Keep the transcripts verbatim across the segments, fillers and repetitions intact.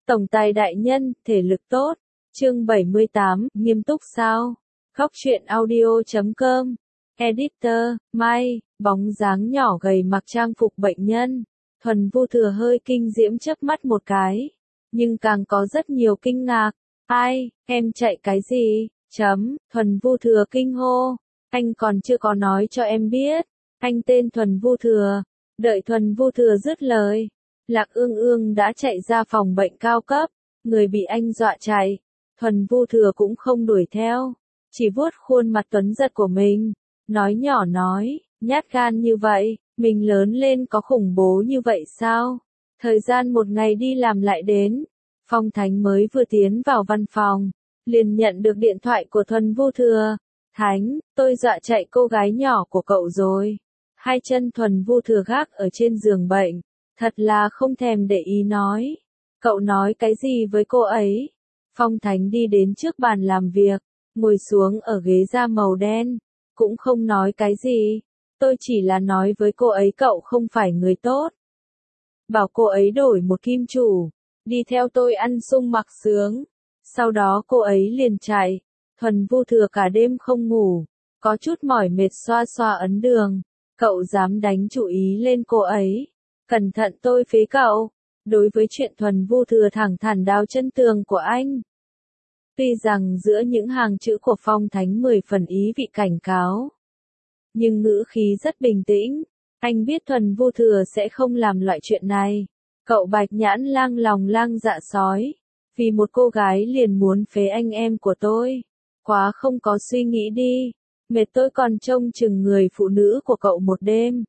Tổng tài đại nhân, thể lực tốt. Chương bảy mươi tám, nghiêm túc sao? Góc truyện audio chấm com. Editor, Mai, bóng dáng nhỏ gầy mặc trang phục bệnh nhân. Thuần Vu Thừa hơi kinh diễm chớp mắt một cái. Nhưng càng có rất nhiều kinh ngạc. Ai, em chạy cái gì? Chấm, Thuần Vu Thừa kinh hô. Anh còn chưa có nói cho em biết. Anh tên Thuần Vu Thừa. Đợi Thuần Vu Thừa dứt lời. Lạc Ương Ương đã chạy ra phòng bệnh cao cấp. Người bị anh dọa chạy. Thuần Vu Thừa cũng không đuổi theo. Chỉ vuốt khuôn mặt tuấn giật của mình. Nói nhỏ nói, nhát gan như vậy, mình lớn lên có khủng bố như vậy sao? Thời gian một ngày đi làm lại đến. Phong Thánh mới vừa tiến vào văn phòng. Liền nhận được điện thoại của Thuần Vu Thừa. Thánh, tôi dọa chạy cô gái nhỏ của cậu rồi. Hai chân Thuần Vu Thừa gác ở trên giường bệnh. Thật là không thèm để ý nói. Cậu nói cái gì với cô ấy? Phong Thánh đi đến trước bàn làm việc. Ngồi xuống ở ghế da màu đen. Cũng không nói cái gì. Tôi chỉ là nói với cô ấy cậu không phải người tốt. Bảo cô ấy đổi một kim chủ. Đi theo tôi ăn sung mặc sướng. Sau đó cô ấy liền chạy. Thuần Vu Thừa cả đêm không ngủ. Có chút mỏi mệt xoa xoa ấn đường. Cậu dám đánh chủ ý lên cô ấy. Cẩn thận tôi phế cậu. Đối với chuyện Thuần Vu Thừa thẳng thắn đào chân tường của anh. Tuy rằng giữa những hàng chữ của Phong Thánh mười phần ý vị cảnh cáo. Nhưng ngữ khí rất bình tĩnh. Anh biết Thuần Vu Thừa sẽ không làm loại chuyện này. Cậu Bạch Nhãn Lang lòng lang dạ sói. Vì một cô gái liền muốn phế anh em của tôi. Quá không có suy nghĩ đi. Mệt tôi còn trông chừng người phụ nữ của cậu một đêm.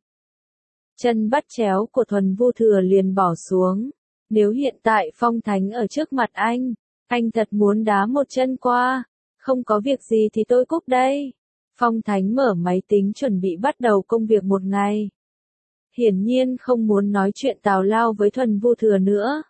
Chân bắt chéo của Thuần Vu Thừa liền bỏ xuống. Nếu hiện tại Phong Thánh ở trước mặt anh, anh thật muốn đá một chân qua. Không có việc gì thì tôi cúp đây. Phong Thánh mở máy tính chuẩn bị bắt đầu công việc một ngày. Hiển nhiên không muốn nói chuyện tào lao với Thuần Vu Thừa nữa.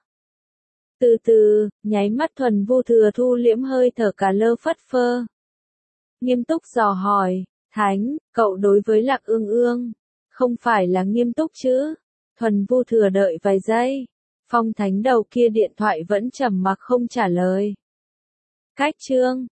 Từ từ, nháy mắt Thuần Vu Thừa thu liễm hơi thở cả lơ phất phơ. Nghiêm túc dò hỏi, Thánh, cậu đối với Lạc Ương Ương, không phải là nghiêm túc chứ? Thuần Vu Thừa đợi vài giây. Phong Thánh đầu kia điện thoại vẫn trầm mặc không trả lời. Cách chương,